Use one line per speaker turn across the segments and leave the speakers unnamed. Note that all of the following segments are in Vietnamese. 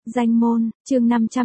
Danh môn, chương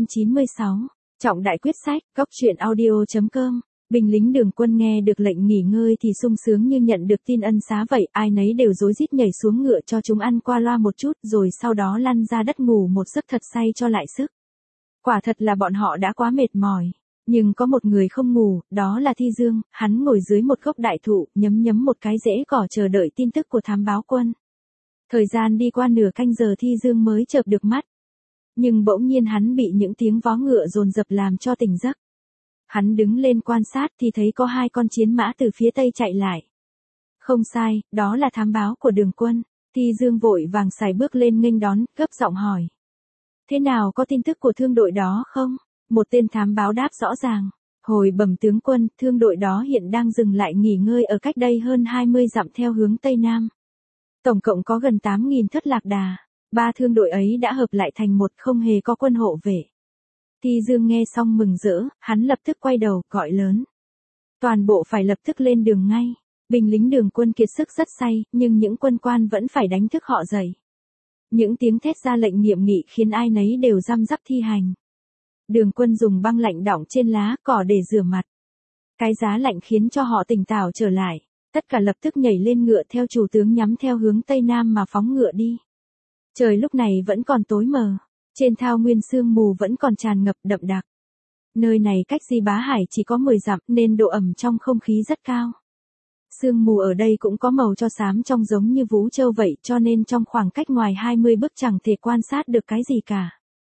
596. Trọng đại quyết sách, góc truyện audio.com. Binh lính Đường Quân nghe được lệnh nghỉ ngơi thì sung sướng như nhận được tin ân xá vậy, ai nấy đều rối rít nhảy xuống ngựa cho chúng ăn qua loa một chút rồi sau đó lăn ra đất ngủ một giấc thật say cho lại sức. Quả thật là bọn họ đã quá mệt mỏi. Nhưng có một người không ngủ, đó là Thi Dương, hắn ngồi dưới một gốc đại thụ, nhấm một cái rễ cỏ chờ đợi tin tức của thám báo quân. Thời gian đi qua nửa canh giờ Thi Dương mới chợp được mắt. Nhưng bỗng nhiên hắn bị những tiếng vó ngựa dồn dập làm cho tỉnh giấc. Hắn đứng lên quan sát thì thấy có hai con chiến mã từ phía tây chạy lại. Không sai, đó là thám báo của Đường Quân. Thi Dương vội vàng sải bước lên nghênh đón, gấp giọng hỏi. Thế nào, có tin tức của thương đội đó không? Một tên thám báo đáp rõ ràng. Hồi bẩm tướng quân, thương đội đó hiện đang dừng lại nghỉ ngơi ở cách đây hơn 20 dặm theo hướng Tây Nam. Tổng cộng có gần 8.000 thất lạc đà. Ba thương đội ấy đã hợp lại thành một, không hề có quân hộ vệ. Thi Dương nghe xong mừng rỡ, hắn lập tức quay đầu, gọi lớn. Toàn bộ phải lập tức lên đường ngay. Binh lính Đường Quân kiệt sức rất say, nhưng những quân quan vẫn phải đánh thức họ dậy. Những tiếng thét ra lệnh nghiêm nghị khiến ai nấy đều răm rắp thi hành. Đường Quân dùng băng lạnh đọng trên lá cỏ để rửa mặt. Cái giá lạnh khiến cho họ tỉnh táo trở lại. Tất cả lập tức nhảy lên ngựa theo chủ tướng nhắm theo hướng Tây Nam mà phóng ngựa đi. Trời lúc này vẫn còn tối mờ. Trên thao nguyên sương mù vẫn còn tràn ngập đậm đặc. Nơi này cách Di Bá Hải chỉ có 10 dặm nên độ ẩm trong không khí rất cao. Sương mù ở đây cũng có màu cho xám trong giống như vú trâu vậy cho nên trong khoảng cách ngoài 20 bước chẳng thể quan sát được cái gì cả.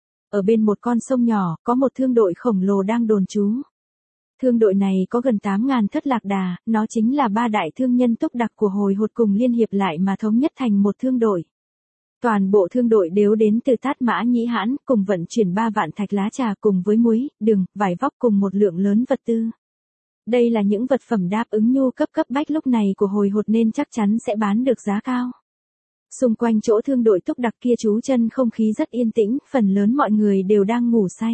Ở bên một con sông nhỏ có một thương đội khổng lồ đang đồn trú. Thương đội này có gần 8.000 thất lạc đà, nó chính là ba đại thương nhân túc đặc của hồi hột cùng liên hiệp lại mà thống nhất thành một thương đội. Toàn bộ thương đội đều đến từ Tát Mã Nhĩ Hãn, cùng vận chuyển 3 vạn thạch lá trà cùng với muối, đường, vải vóc cùng một lượng lớn vật tư. Đây là những vật phẩm đáp ứng nhu cấp bách lúc này của hồi hột nên chắc chắn sẽ bán được giá cao. Xung quanh chỗ thương đội túc đặc kia trú chân không khí rất yên tĩnh, phần lớn mọi người đều đang ngủ say.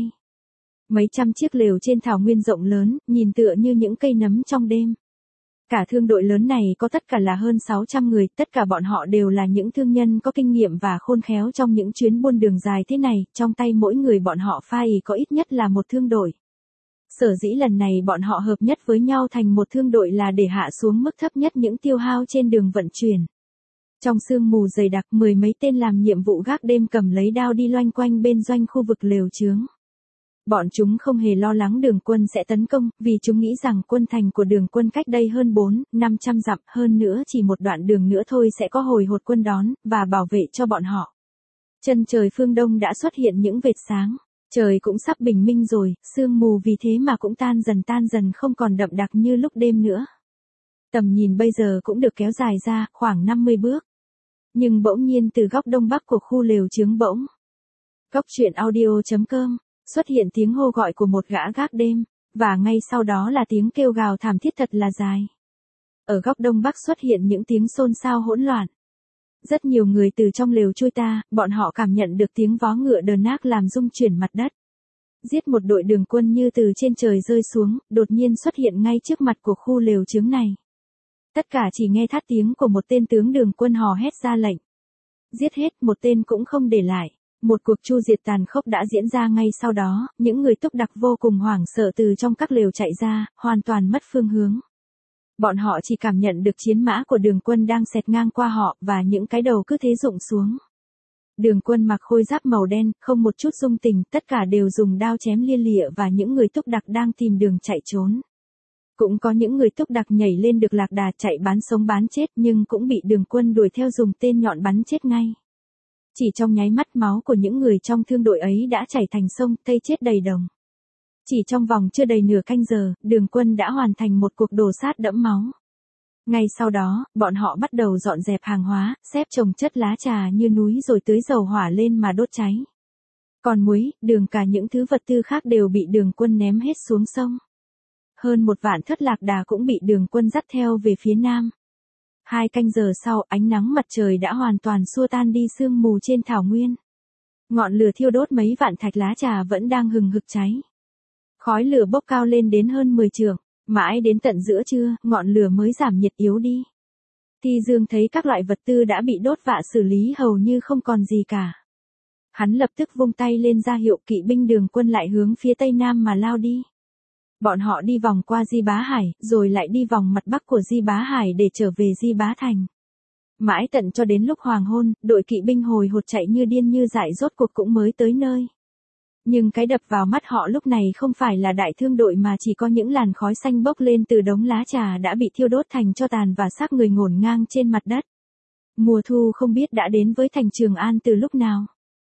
Mấy trăm chiếc lều trên thảo nguyên rộng lớn, nhìn tựa như những cây nấm trong đêm. Cả thương đội lớn này có tất cả là hơn 600 người, tất cả bọn họ đều là những thương nhân có kinh nghiệm và khôn khéo trong những chuyến buôn đường dài thế này, trong tay mỗi người bọn họ phai có ít nhất là một thương đội. Sở dĩ lần này bọn họ hợp nhất với nhau thành một thương đội là để hạ xuống mức thấp nhất những tiêu hao trên đường vận chuyển. Trong sương mù dày đặc, 10 mấy tên làm nhiệm vụ gác đêm cầm lấy đao đi loanh quanh bên doanh khu vực lều chướng. Bọn chúng không hề lo lắng Đường Quân sẽ tấn công, vì chúng nghĩ rằng quân thành của Đường Quân cách đây hơn 400-500 dặm, hơn nữa chỉ một đoạn đường nữa thôi sẽ có hồi hột quân đón, và bảo vệ cho bọn họ. Chân trời phương đông đã xuất hiện những vệt sáng, trời cũng sắp bình minh rồi, sương mù vì thế mà cũng tan dần không còn đậm đặc như lúc đêm nữa. Tầm nhìn bây giờ cũng được kéo dài ra, khoảng 50 bước. Nhưng bỗng nhiên từ góc đông bắc của khu lều chướng bỗng. Góc truyện audio.com. Xuất hiện tiếng hô gọi của một gã gác đêm, và ngay sau đó là tiếng kêu gào thảm thiết thật là dài. Ở góc đông bắc xuất hiện những tiếng xôn xao hỗn loạn. Rất nhiều người từ trong lều chui ta, bọn họ cảm nhận được tiếng vó ngựa đờn nác làm rung chuyển mặt đất. Giết một đội Đường Quân như từ trên trời rơi xuống, đột nhiên xuất hiện ngay trước mặt của khu lều chướng này. Tất cả chỉ nghe thát tiếng của một tên tướng Đường Quân hò hét ra lệnh. Giết hết, một tên cũng không để lại. Một cuộc tru diệt tàn khốc đã diễn ra ngay sau đó, những người túc đặc vô cùng hoảng sợ từ trong các lều chạy ra, hoàn toàn mất phương hướng. Bọn họ chỉ cảm nhận được chiến mã của Đường Quân đang xẹt ngang qua họ và những cái đầu cứ thế rụng xuống. Đường Quân mặc khôi giáp màu đen, không một chút dung tình, tất cả đều dùng đao chém lia lịa và những người túc đặc đang tìm đường chạy trốn. Cũng có những người túc đặc nhảy lên được lạc đà chạy bán sống bán chết nhưng cũng bị Đường Quân đuổi theo dùng tên nhọn bắn chết ngay. Chỉ trong nháy mắt máu của những người trong thương đội ấy đã chảy thành sông, thây chết đầy đồng. Chỉ trong vòng chưa đầy nửa canh giờ, Đường Quân đã hoàn thành một cuộc đổ sát đẫm máu. Ngay sau đó, bọn họ bắt đầu dọn dẹp hàng hóa, xếp chồng chất lá trà như núi rồi tưới dầu hỏa lên mà đốt cháy. Còn muối, đường cả những thứ vật tư khác đều bị Đường Quân ném hết xuống sông. Hơn 1 vạn thất lạc đà cũng bị Đường Quân dắt theo về phía nam. 2 canh giờ sau, ánh nắng mặt trời đã hoàn toàn xua tan đi sương mù trên thảo nguyên. Ngọn lửa thiêu đốt mấy vạn thạch lá trà vẫn đang hừng hực cháy. Khói lửa bốc cao lên đến hơn 10 trượng, mãi đến tận giữa trưa, ngọn lửa mới giảm nhiệt yếu đi. Thi Dương thấy các loại vật tư đã bị đốt vạ xử lý hầu như không còn gì cả. Hắn lập tức vung tay lên ra hiệu kỵ binh đường quân lại hướng phía tây nam mà lao đi. Bọn họ đi vòng qua Di Bá Hải, rồi lại đi vòng mặt bắc của Di Bá Hải để trở về Di Bá Thành. Mãi tận cho đến lúc hoàng hôn, đội kỵ binh hồi hột chạy như điên như dại rốt cuộc cũng mới tới nơi. Nhưng cái đập vào mắt họ lúc này không phải là đại thương đội mà chỉ có những làn khói xanh bốc lên từ đống lá trà đã bị thiêu đốt thành tro tàn và xác người ngổn ngang trên mặt đất. Mùa thu không biết đã đến với thành Trường An từ lúc nào.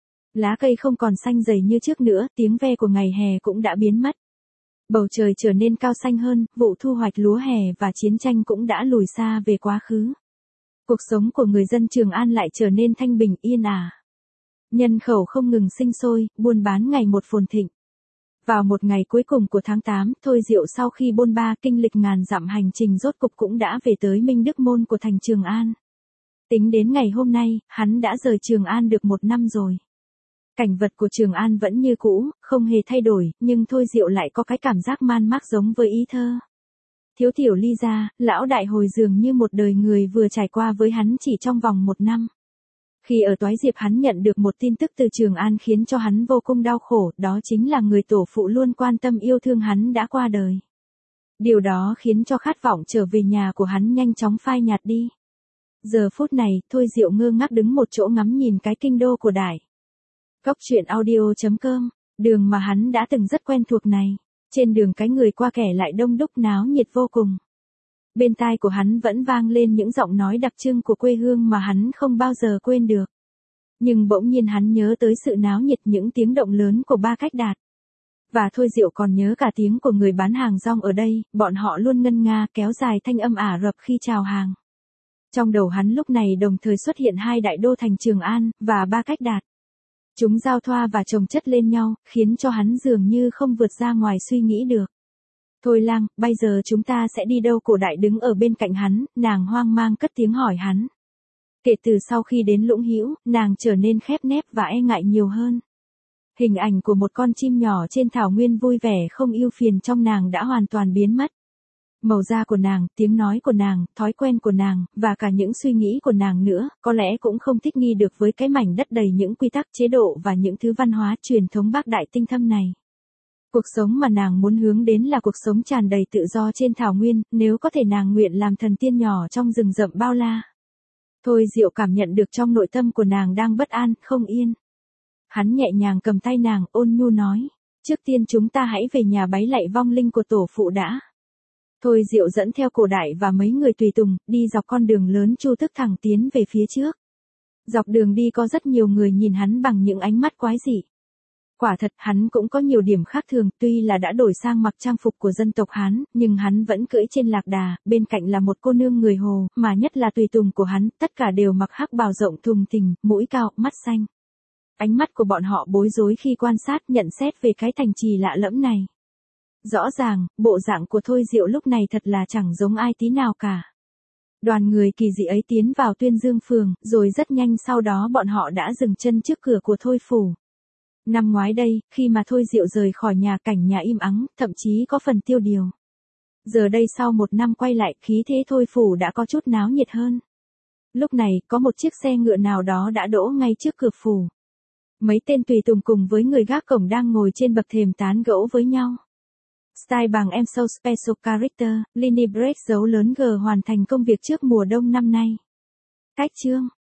Lá cây không còn xanh dày như trước nữa, tiếng ve của ngày hè cũng đã biến mất. Bầu trời trở nên cao xanh hơn, vụ thu hoạch lúa hè và chiến tranh cũng đã lùi xa về quá khứ. Cuộc sống của người dân Trường An lại trở nên thanh bình yên ả. Nhân khẩu không ngừng sinh sôi, buôn bán ngày một phồn thịnh. Vào một ngày cuối cùng của tháng 8, Thôi Diệu sau khi bôn ba kinh lịch ngàn dặm hành trình rốt cục cũng đã về tới Minh Đức Môn của thành Trường An. Tính đến ngày hôm nay, hắn đã rời Trường An được 1 năm rồi. Cảnh vật của Trường An vẫn như cũ, không hề thay đổi, nhưng Thôi Diệu lại có cái cảm giác man mác giống với ý thơ. Thiếu tiểu ly gia, lão đại hồi dường như một đời người vừa trải qua với hắn chỉ trong vòng 1 năm. Khi ở Toái Diệp hắn nhận được một tin tức từ Trường An khiến cho hắn vô cùng đau khổ, đó chính là người tổ phụ luôn quan tâm yêu thương hắn đã qua đời. Điều đó khiến cho khát vọng trở về nhà của hắn nhanh chóng phai nhạt đi. Giờ phút này, Thôi Diệu ngơ ngác đứng một chỗ ngắm nhìn cái kinh đô của đại. Góc truyện audio.com, đường mà hắn đã từng rất quen thuộc này. Trên đường cái người qua kẻ lại đông đúc náo nhiệt vô cùng. Bên tai của hắn vẫn vang lên những giọng nói đặc trưng của quê hương mà hắn không bao giờ quên được. Nhưng bỗng nhiên hắn nhớ tới sự náo nhiệt những tiếng động lớn của Ba Cách Đạt. Và Thôi Diệu còn nhớ cả tiếng của người bán hàng rong ở đây, bọn họ luôn ngân nga kéo dài thanh âm Ả Rập khi chào hàng. Trong đầu hắn lúc này đồng thời xuất hiện hai đại đô thành Trường An và Ba Cách Đạt. Chúng giao thoa và chồng chất lên nhau, khiến cho hắn dường như không vượt ra ngoài suy nghĩ được. Thôi Lang, bây giờ chúng ta sẽ đi đâu? Cổ đại đứng ở bên cạnh hắn, nàng hoang mang cất tiếng hỏi hắn. Kể từ sau khi đến Lũng Hữu, nàng trở nên khép nép và e ngại nhiều hơn. Hình ảnh của một con chim nhỏ trên thảo nguyên vui vẻ không ưu phiền trong nàng đã hoàn toàn biến mất. Màu da của nàng, tiếng nói của nàng, thói quen của nàng, và cả những suy nghĩ của nàng nữa, có lẽ cũng không thích nghi được với cái mảnh đất đầy những quy tắc chế độ và những thứ văn hóa truyền thống bác đại tinh thâm này. Cuộc sống mà nàng muốn hướng đến là cuộc sống tràn đầy tự do trên thảo nguyên, nếu có thể nàng nguyện làm thần tiên nhỏ trong rừng rậm bao la. Thôi Diệu cảm nhận được trong nội tâm của nàng đang bất an, không yên. Hắn nhẹ nhàng cầm tay nàng, ôn nhu nói, trước tiên chúng ta hãy về nhà bái lạy vong linh của tổ phụ đã. Thôi Diệu dẫn theo Cổ Đại và mấy người tùy tùng, đi dọc con đường lớn Chu Tức thẳng tiến về phía trước. Dọc đường đi có rất nhiều người nhìn hắn bằng những ánh mắt quái dị. Quả thật, hắn cũng có nhiều điểm khác thường, tuy là đã đổi sang mặc trang phục của dân tộc Hán, nhưng hắn vẫn cưỡi trên lạc đà, bên cạnh là một cô nương người Hồ, mà nhất là tùy tùng của hắn, tất cả đều mặc hắc bào rộng thùng thình, mũi cao, mắt xanh. Ánh mắt của bọn họ bối rối khi quan sát nhận xét về cái thành trì lạ lẫm này. Rõ ràng, bộ dạng của Thôi Diệu lúc này thật là chẳng giống ai tí nào cả. Đoàn người kỳ dị ấy tiến vào Tuyên Dương Phường, rồi rất nhanh sau đó bọn họ đã dừng chân trước cửa của Thôi Phủ. Năm ngoái đây, khi mà Thôi Diệu rời khỏi nhà, cảnh nhà im ắng, thậm chí có phần tiêu điều. Giờ đây sau 1 năm quay lại, khí thế Thôi Phủ đã có chút náo nhiệt hơn. Lúc này, có một chiếc xe ngựa nào đó đã đỗ ngay trước cửa phủ. Mấy tên tùy tùng cùng với người gác cổng đang ngồi trên bậc thềm tán gẫu với nhau. Style bằng em so special character, Linny Break dấu lớn G hoàn thành công việc trước mùa đông năm nay. Cách chương